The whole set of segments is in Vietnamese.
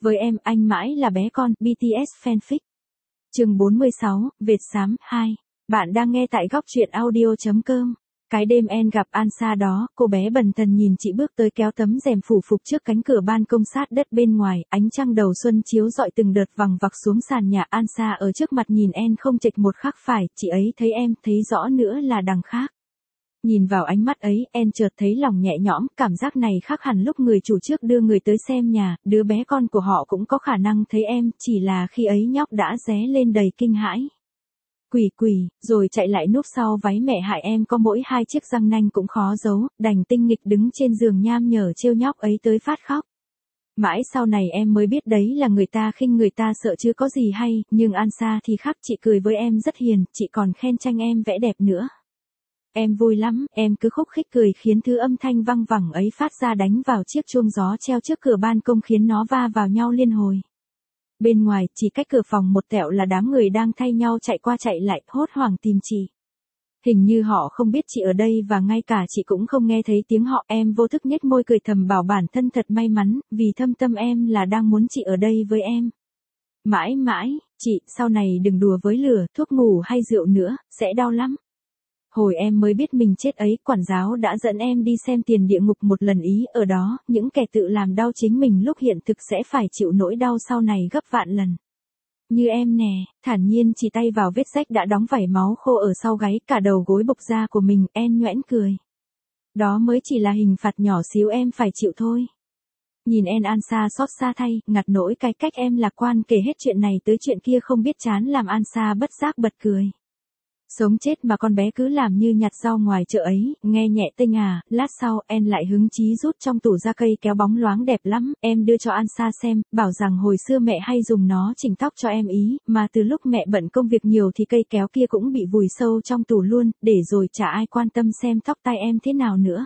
Với em, anh mãi là bé con, BTS fanfic. Chương 46, Vệt xám 2. Bạn đang nghe tại góc truyện audio.com. Cái đêm En gặp Ansa đó, cô bé bần thần nhìn chị bước tới kéo tấm rèm phủ phục trước cánh cửa ban công sát đất bên ngoài, ánh trăng đầu xuân chiếu rọi từng đợt vằng vặc xuống sàn nhà. Ansa ở trước mặt nhìn En không chệch một khắc phải, chị ấy thấy em, thấy rõ nữa là đằng khác. Nhìn vào ánh mắt ấy, En chợt thấy lòng nhẹ nhõm, cảm giác này khác hẳn lúc người chủ trước đưa người tới xem nhà, đứa bé con của họ cũng có khả năng thấy em, chỉ là khi ấy nhóc đã ré lên đầy kinh hãi. Quỷ, rồi chạy lại núp sau váy mẹ hại em có mỗi 2 chiếc răng nanh cũng khó giấu, đành tinh nghịch đứng trên giường nham nhở trêu nhóc ấy tới phát khóc. Mãi sau này em mới biết đấy là người ta khinh người ta sợ chứ có gì hay, nhưng Ansa thì khác, chị cười với em rất hiền, chị còn khen tranh em vẽ đẹp nữa. Em vui lắm, em cứ khúc khích cười khiến thứ âm thanh văng vẳng ấy phát ra đánh vào chiếc chuông gió treo trước cửa ban công khiến nó va vào nhau liên hồi. Bên ngoài, chỉ cách cửa phòng một tẹo là đám người đang thay nhau chạy qua chạy lại, hốt hoảng tìm chị. Hình như họ không biết chị ở đây và ngay cả chị cũng không nghe thấy tiếng họ. Em vô thức nhếch môi cười thầm bảo bản thân thật may mắn, vì thâm tâm em là đang muốn chị ở đây với em. Mãi, chị, sau này đừng đùa với lửa, thuốc ngủ hay rượu nữa, sẽ đau lắm. Hồi em mới biết mình chết ấy, quản giáo đã dẫn em đi xem tiền địa ngục một lần ý, ở đó, những kẻ tự làm đau chính mình lúc hiện thực sẽ phải chịu nỗi đau sau này gấp vạn lần. Như em nè, thản nhiên chỉ tay vào vết rách đã đóng vảy máu khô ở sau gáy, cả đầu gối bục da của mình, En nhoẻn cười. Đó mới chỉ là hình phạt nhỏ xíu em phải chịu thôi. Nhìn En Ansa xót xa thay, ngặt nỗi cái cách em lạc quan kể hết chuyện này tới chuyện kia không biết chán làm Ansa bất giác bật cười. Sống chết mà con bé cứ làm như nhặt rau ngoài chợ ấy, nghe nhẹ tênh à. Lát sau, En lại hứng chí rút trong tủ ra cây kéo bóng loáng đẹp lắm, em đưa cho Ansa xem, bảo rằng hồi xưa mẹ hay dùng nó chỉnh tóc cho em ý, mà từ lúc mẹ bận công việc nhiều thì cây kéo kia cũng bị vùi sâu trong tủ luôn, để rồi chả ai quan tâm xem tóc tai em thế nào nữa.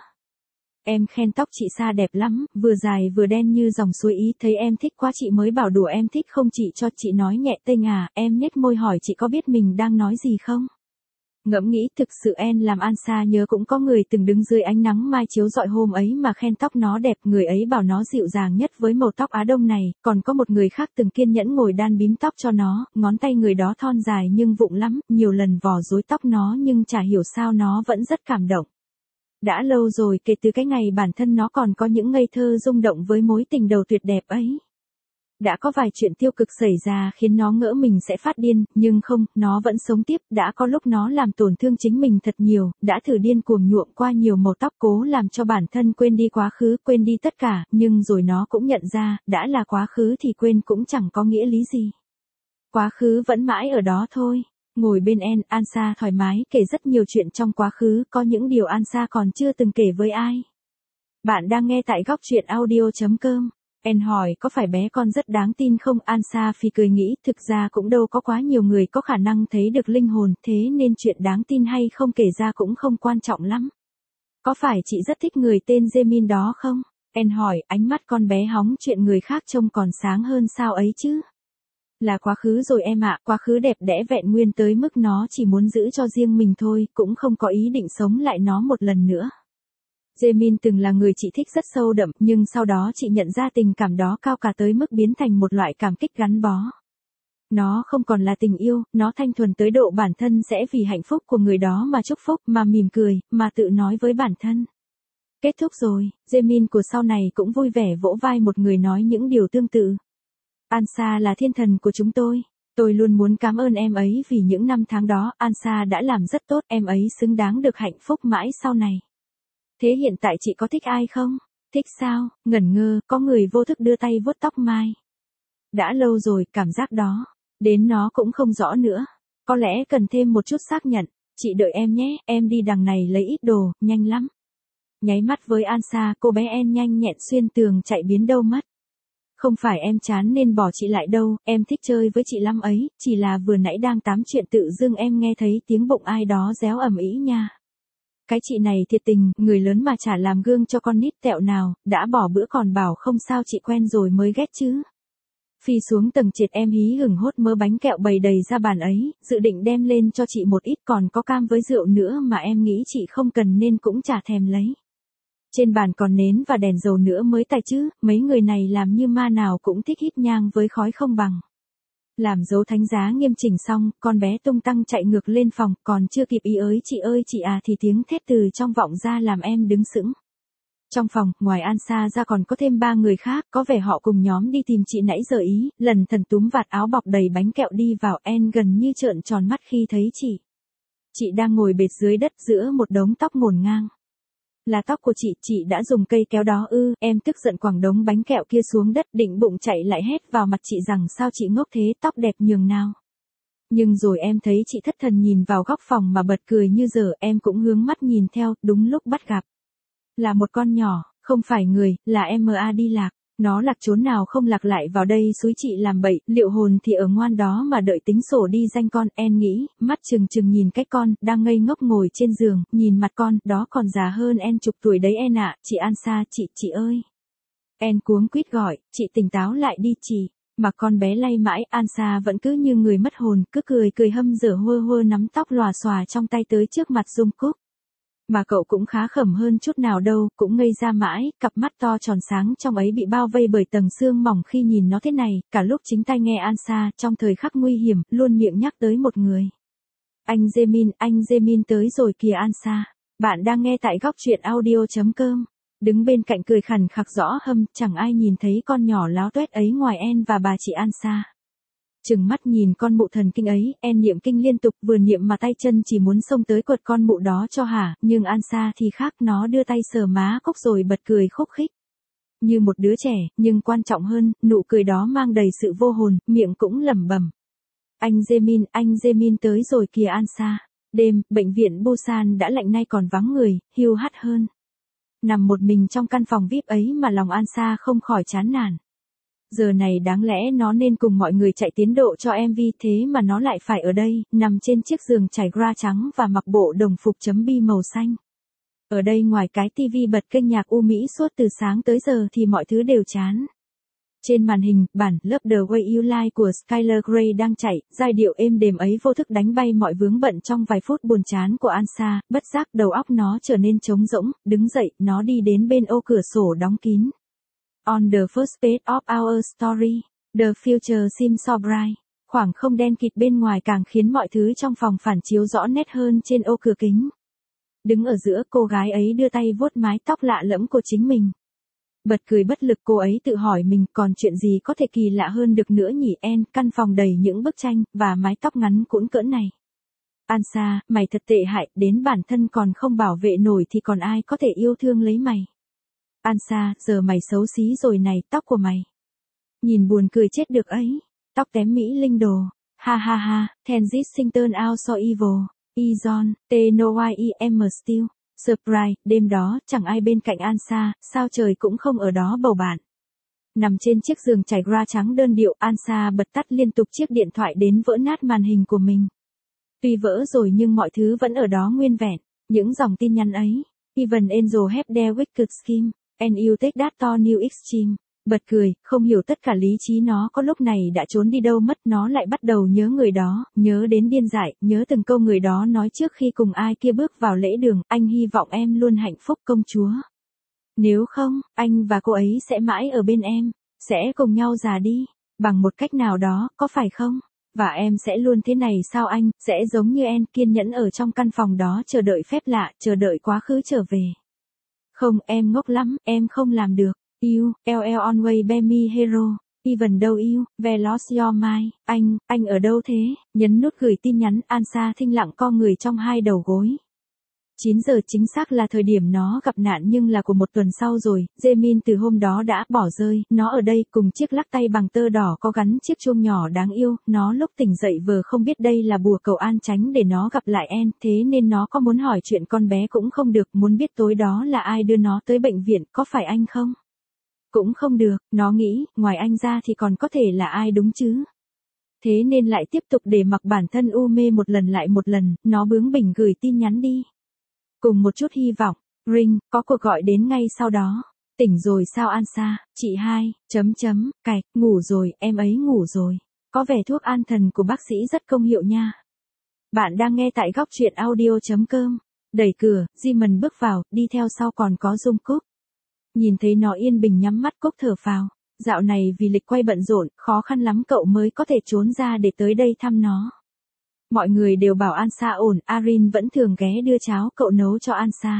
Em khen tóc chị Sa đẹp lắm, vừa dài vừa đen như dòng suối ý, thấy em thích quá chị mới bảo đùa em thích không chị cho chị nói nhẹ tênh à. Em nhếch môi hỏi chị có biết mình đang nói gì không? Ngẫm nghĩ thực sự En làm Ansa nhớ cũng có người từng đứng dưới ánh nắng mai chiếu rọi hôm ấy mà khen tóc nó đẹp, người ấy bảo nó dịu dàng nhất với màu tóc Á Đông này, còn có một người khác từng kiên nhẫn ngồi đan bím tóc cho nó, ngón tay người đó thon dài nhưng vụng lắm, nhiều lần vò rối tóc nó nhưng chả hiểu sao nó vẫn rất cảm động. Đã lâu rồi kể từ cái ngày bản thân nó còn có những ngây thơ rung động với mối tình đầu tuyệt đẹp ấy. Đã có vài chuyện tiêu cực xảy ra khiến nó ngỡ mình sẽ phát điên, nhưng không, nó vẫn sống tiếp. Đã có lúc nó làm tổn thương chính mình thật nhiều, đã thử điên cuồng nhuộm qua nhiều màu tóc cố làm cho bản thân quên đi quá khứ, quên đi tất cả, nhưng rồi nó cũng nhận ra, đã là quá khứ thì quên cũng chẳng có nghĩa lý gì. Quá khứ vẫn mãi ở đó thôi. Ngồi bên En, Ansa thoải mái kể rất nhiều chuyện trong quá khứ, có những điều Ansa còn chưa từng kể với ai. Bạn đang nghe tại góc truyện audio.com. En hỏi có phải bé con rất đáng tin không? Ansa phì cười nghĩ thực ra cũng đâu có quá nhiều người có khả năng thấy được linh hồn, thế nên chuyện đáng tin hay không kể ra cũng không quan trọng lắm. Có phải chị rất thích người tên Jaemin đó không? En hỏi, ánh mắt con bé hóng chuyện người khác trông còn sáng hơn sao ấy chứ? Là quá khứ rồi em ạ, quá khứ đẹp đẽ vẹn nguyên tới mức nó chỉ muốn giữ cho riêng mình thôi, cũng không có ý định sống lại nó một lần nữa. Jaemin từng là người chị thích rất sâu đậm, nhưng sau đó chị nhận ra tình cảm đó cao cả tới mức biến thành một loại cảm kích gắn bó. Nó không còn là tình yêu, nó thanh thuần tới độ bản thân sẽ vì hạnh phúc của người đó mà chúc phúc, mà mỉm cười, mà tự nói với bản thân. Kết thúc rồi, Jaemin của sau này cũng vui vẻ vỗ vai một người nói những điều tương tự. Ansa là thiên thần của chúng tôi. Tôi luôn muốn cảm ơn em ấy vì những năm tháng đó, Ansa đã làm rất tốt, em ấy xứng đáng được hạnh phúc mãi sau này. Thế hiện tại chị có thích ai không? Thích sao? Ngẩn ngơ, có người vô thức đưa tay vuốt tóc mai. Đã lâu rồi, cảm giác đó. Đến nó cũng không rõ nữa. Có lẽ cần thêm một chút xác nhận. Chị đợi em nhé, em đi đằng này lấy ít đồ, nhanh lắm. Nháy mắt với Ansa, cô bé En nhanh nhẹn xuyên tường chạy biến đâu mất. Không phải em chán nên bỏ chị lại đâu, em thích chơi với chị lắm ấy, chỉ là vừa nãy đang tám chuyện tự dưng em nghe thấy tiếng bụng ai đó réo ầm ĩ nha. Cái chị này thiệt tình, người lớn mà chả làm gương cho con nít tẹo nào, đã bỏ bữa còn bảo không sao chị quen rồi mới ghét chứ. Phi xuống tầng trệt em hí hửng hốt mớ bánh kẹo bày đầy ra bàn ấy, dự định đem lên cho chị một ít, còn có cam với rượu nữa mà em nghĩ chị không cần nên cũng chả thèm lấy. Trên bàn còn nến và đèn dầu nữa mới tài chứ, mấy người này làm như ma nào cũng thích hít nhang với khói không bằng. Làm dấu thánh giá nghiêm chỉnh xong, con bé tung tăng chạy ngược lên phòng, còn chưa kịp ý ơi chị à thì tiếng thét từ trong vọng ra làm em đứng sững. Trong phòng, ngoài Ansa ra còn có thêm 3 người khác, có vẻ họ cùng nhóm đi tìm chị nãy giờ ý, lần thần túm vạt áo bọc đầy bánh kẹo đi vào, En gần như trợn tròn mắt khi thấy chị. Chị đang ngồi bệt dưới đất giữa một đống tóc ngổn ngang. Là tóc của chị đã dùng cây kéo đó ư, em tức giận quẳng đống bánh kẹo kia xuống đất định bụng chạy lại hét vào mặt chị rằng sao chị ngốc thế, tóc đẹp nhường nào. Nhưng rồi em thấy chị thất thần nhìn vào góc phòng mà bật cười như giờ, em cũng hướng mắt nhìn theo, đúng lúc bắt gặp. Là một con nhỏ, không phải người, là MA đi lạc. Nó lạc trốn nào không lạc lại vào đây xúi chị làm bậy, liệu hồn thì ở ngoan đó mà đợi tính sổ đi danh con, En nghĩ, mắt trừng trừng nhìn cái con, đang ngây ngốc ngồi trên giường, nhìn mặt con, đó còn già hơn En chục tuổi đấy En ạ, chị Ansa, chị ơi. En cuống quýt gọi, chị tỉnh táo lại đi chị, mà con bé lay mãi, Ansa vẫn cứ như người mất hồn, cứ cười hâm dở hơ nắm tóc lòa xòa trong tay tới trước mặt Jungkook. Mà cậu cũng khá khẩm hơn chút nào đâu, cũng ngây ra mãi, cặp mắt to tròn sáng trong ấy bị bao vây bởi tầng xương mỏng khi nhìn nó thế này, cả lúc chính tai nghe Ansa, trong thời khắc nguy hiểm, luôn miệng nhắc tới một người. Anh Jaemin tới rồi kìa Ansa. Bạn đang nghe tại góc truyện audio.com. Đứng bên cạnh cười khàn khặc rõ hâm, chẳng ai nhìn thấy con nhỏ láo tuét ấy ngoài En và bà chị Ansa. Chừng mắt nhìn con mụ thần kinh ấy, En niệm kinh liên tục, vừa niệm mà tay chân chỉ muốn xông tới quật con mụ đó cho hả, nhưng Ansa thì khác, nó đưa tay sờ má cốc rồi bật cười khúc khích. Như một đứa trẻ, nhưng quan trọng hơn, nụ cười đó mang đầy sự vô hồn, miệng cũng lẩm bẩm. Anh Jaemin tới rồi kìa Ansa. Đêm, bệnh viện Busan đã lạnh nay còn vắng người, hiu hắt hơn. Nằm một mình trong căn phòng VIP ấy mà lòng Ansa không khỏi chán nản. Giờ này đáng lẽ nó nên cùng mọi người chạy tiến độ cho MV, thế mà nó lại phải ở đây, nằm trên chiếc giường trải gra trắng và mặc bộ đồng phục chấm bi màu xanh. Ở đây ngoài cái tivi bật kênh nhạc U Mỹ suốt từ sáng tới giờ thì mọi thứ đều chán. Trên màn hình, bản Love the Way You Lie của Skylar Grey đang chạy, giai điệu êm đềm ấy vô thức đánh bay mọi vướng bận trong vài phút buồn chán của Ansa, bất giác đầu óc nó trở nên trống rỗng, đứng dậy, nó đi đến bên ô cửa sổ đóng kín. On the first page of our story, the future seems so bright. Khoảng không đen kịt bên ngoài càng khiến mọi thứ trong phòng phản chiếu rõ nét hơn trên ô cửa kính. Đứng ở giữa, cô gái ấy đưa tay vuốt mái tóc lạ lẫm của chính mình. Bật cười bất lực, cô ấy tự hỏi mình còn chuyện gì có thể kỳ lạ hơn được nữa nhỉ. En, căn phòng đầy những bức tranh, và mái tóc ngắn cũn cỡn này. Ansa, mày thật tệ hại, đến bản thân còn không bảo vệ nổi thì còn ai có thể yêu thương lấy mày. Ansa, giờ mày xấu xí rồi này, tóc của mày. Nhìn buồn cười chết được ấy. Tóc tém mỹ linh đồ. Ha ha ha, Tenzit Sington out so evil. Izon, T-No-Y-E-M still. Surprise, đêm đó, chẳng ai bên cạnh Ansa, sao trời cũng không ở đó bầu bạn. Nằm trên chiếc giường trải gra trắng đơn điệu, Ansa bật tắt liên tục chiếc điện thoại đến vỡ nát màn hình của mình. Tuy vỡ rồi nhưng mọi thứ vẫn ở đó nguyên vẹn. Những dòng tin nhắn ấy. Even angel have their wicked scheme, and you take that to new extreme. Bật cười, không hiểu tất cả lý trí nó có lúc này đã trốn đi đâu mất, nó lại bắt đầu nhớ người đó, nhớ đến điên dại, nhớ từng câu người đó nói trước khi cùng ai kia bước vào lễ đường, anh hy vọng em luôn hạnh phúc công chúa. Nếu không, anh và cô ấy sẽ mãi ở bên em, sẽ cùng nhau già đi, bằng một cách nào đó, có phải không? Và em sẽ luôn thế này sao anh, sẽ giống như em kiên nhẫn ở trong căn phòng đó chờ đợi phép lạ, chờ đợi quá khứ trở về. Không, em ngốc lắm, em không làm được. You, LL Onway be me hero. Even though you, ve lost your mind. Anh ở đâu thế? Nhấn nút gửi tin nhắn, Ansa thinh lặng co người trong hai đầu gối. 9 giờ chính xác là thời điểm nó gặp nạn nhưng là của một tuần sau rồi, Jaemin từ hôm đó đã bỏ rơi, nó ở đây cùng chiếc lắc tay bằng tơ đỏ có gắn chiếc chuông nhỏ đáng yêu, nó lúc tỉnh dậy vừa không biết đây là bùa cầu an tránh để nó gặp lại En, thế nên nó có muốn hỏi chuyện con bé cũng không được, muốn biết tối đó là ai đưa nó tới bệnh viện, có phải anh không? Cũng không được, nó nghĩ, ngoài anh ra thì còn có thể là ai đúng chứ? Thế nên lại tiếp tục để mặc bản thân u mê một lần lại một lần, nó bướng bỉnh gửi tin nhắn đi. Cùng một chút hy vọng, ring, có cuộc gọi đến ngay sau đó. Tỉnh rồi sao Ansa, chị hai, cạch, ngủ rồi, em ấy ngủ rồi. Có vẻ thuốc an thần của bác sĩ rất công hiệu nha. Bạn đang nghe tại góc truyện audio.com. Đẩy cửa, Jimin bước vào, đi theo sau còn có Jungkook. Nhìn thấy nó yên bình nhắm mắt Cúc thở phào. Dạo này vì lịch quay bận rộn, khó khăn lắm cậu mới có thể trốn ra để tới đây thăm nó. Mọi người đều bảo Ansa ổn, Arin vẫn thường ghé đưa cháo cậu nấu cho Ansa.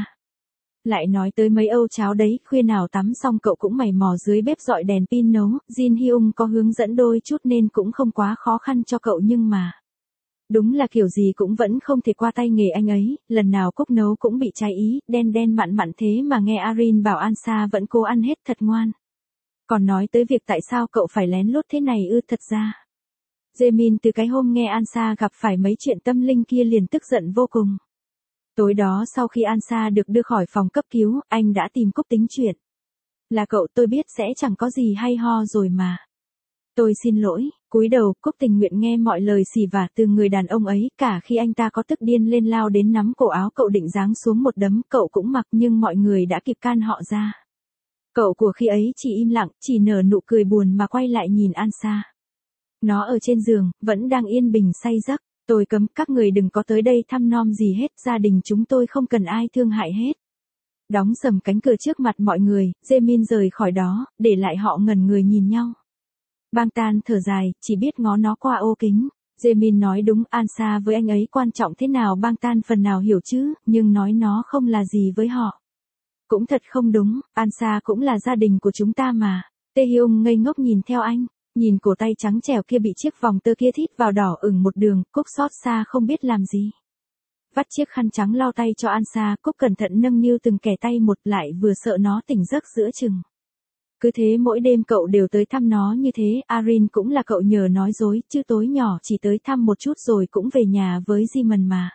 Lại nói tới mấy âu cháo đấy, khuya nào tắm xong cậu cũng mày mò dưới bếp dọi đèn pin nấu, Jin Hyung có hướng dẫn đôi chút nên cũng không quá khó khăn cho cậu nhưng mà. Đúng là kiểu gì cũng vẫn không thể qua tay nghề anh ấy, lần nào Cúc nấu cũng bị trái ý, đen đen mặn mặn thế mà nghe Arin bảo Ansa vẫn cố ăn hết thật ngoan. Còn nói tới việc tại sao cậu phải lén lút thế này thật ra. Jaemin từ cái hôm nghe Ansa gặp phải mấy chuyện tâm linh kia liền tức giận vô cùng. Tối đó sau khi Ansa được đưa khỏi phòng cấp cứu, anh đã tìm Cúc tính chuyện. Là cậu, tôi biết sẽ chẳng có gì hay ho rồi mà. Tôi xin lỗi, cúi đầu, Cúc tình nguyện nghe mọi lời xỉ vả từ người đàn ông ấy, cả khi anh ta có tức điên lên lao đến nắm cổ áo cậu định giáng xuống một đấm, cậu cũng mặc nhưng mọi người đã kịp can họ ra. Cậu của khi ấy chỉ im lặng, chỉ nở nụ cười buồn mà quay lại nhìn Ansa. Nó ở trên giường, vẫn đang yên bình say giấc. Tôi cấm các người đừng có tới đây thăm nom gì hết, gia đình chúng tôi không cần ai thương hại hết. Đóng sầm cánh cửa trước mặt mọi người, Jaemin rời khỏi đó, để lại họ ngẩn người nhìn nhau. Bangtan thở dài, chỉ biết ngó nó qua ô kính. Jaemin nói đúng, Ansa với anh ấy quan trọng thế nào Bangtan phần nào hiểu chứ, nhưng nói nó không là gì với họ. Cũng thật không đúng, Ansa cũng là gia đình của chúng ta mà. Taehyung ngây ngốc nhìn theo anh. Nhìn cổ tay trắng trẻo kia bị chiếc vòng tơ kia thít vào đỏ ửng một đường, Cúc xót xa không biết làm gì. Vắt chiếc khăn trắng lau tay cho Ansa, Cúc cẩn thận nâng niu từng kẻ tay một lại vừa sợ nó tỉnh giấc giữa chừng. Cứ thế mỗi đêm cậu đều tới thăm nó như thế, Arin cũng là cậu nhờ nói dối, chứ tối nhỏ chỉ tới thăm một chút rồi cũng về nhà với Jimin mà.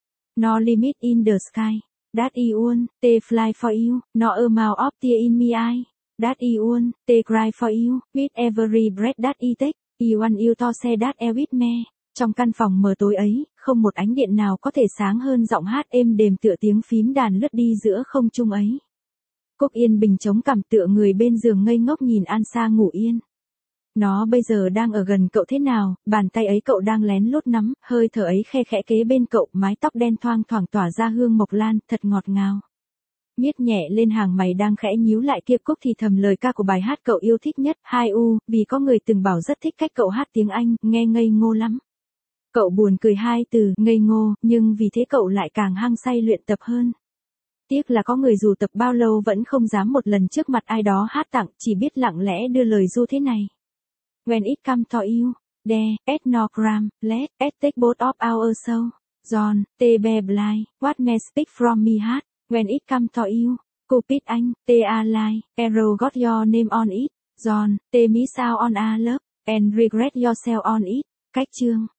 No limit in the sky, that iun, they fly for you, no amount of tear in my eye. That iun, they cry for you, with every breath that you take, you want you to say that air with me. Trong căn phòng mờ tối ấy, không một ánh điện nào có thể sáng hơn giọng hát êm đềm tựa tiếng phím đàn lướt đi giữa không trung ấy. Cúc yên bình chống cằm tựa người bên giường ngây ngốc nhìn Ansa ngủ yên. Nó bây giờ đang ở gần cậu thế nào, bàn tay ấy cậu đang lén lút nắm, hơi thở ấy khe khẽ kế bên cậu, mái tóc đen thoang thoảng tỏa ra hương mộc lan, thật ngọt ngào. Miết nhẹ lên hàng mày đang khẽ nhíu lại kia, Cúc thì thầm lời ca của bài hát cậu yêu thích nhất, 2U, vì có người từng bảo rất thích cách cậu hát tiếng Anh, nghe ngây ngô lắm. Cậu buồn cười hai từ, ngây ngô, nhưng vì thế cậu lại càng hăng say luyện tập hơn. Tiếc là có người dù tập bao lâu vẫn không dám một lần trước mặt ai đó hát tặng, chỉ biết lặng lẽ đưa lời ru thế này. When it comes to you, there, at no gram, let, at take both of our soul. John, T. Be blind, what may speak from me heart. When it comes to you, Cupid anh, T.A. lie, arrow got your name on it. John, T. miss out on a love, and regret yourself on it. Cách chương.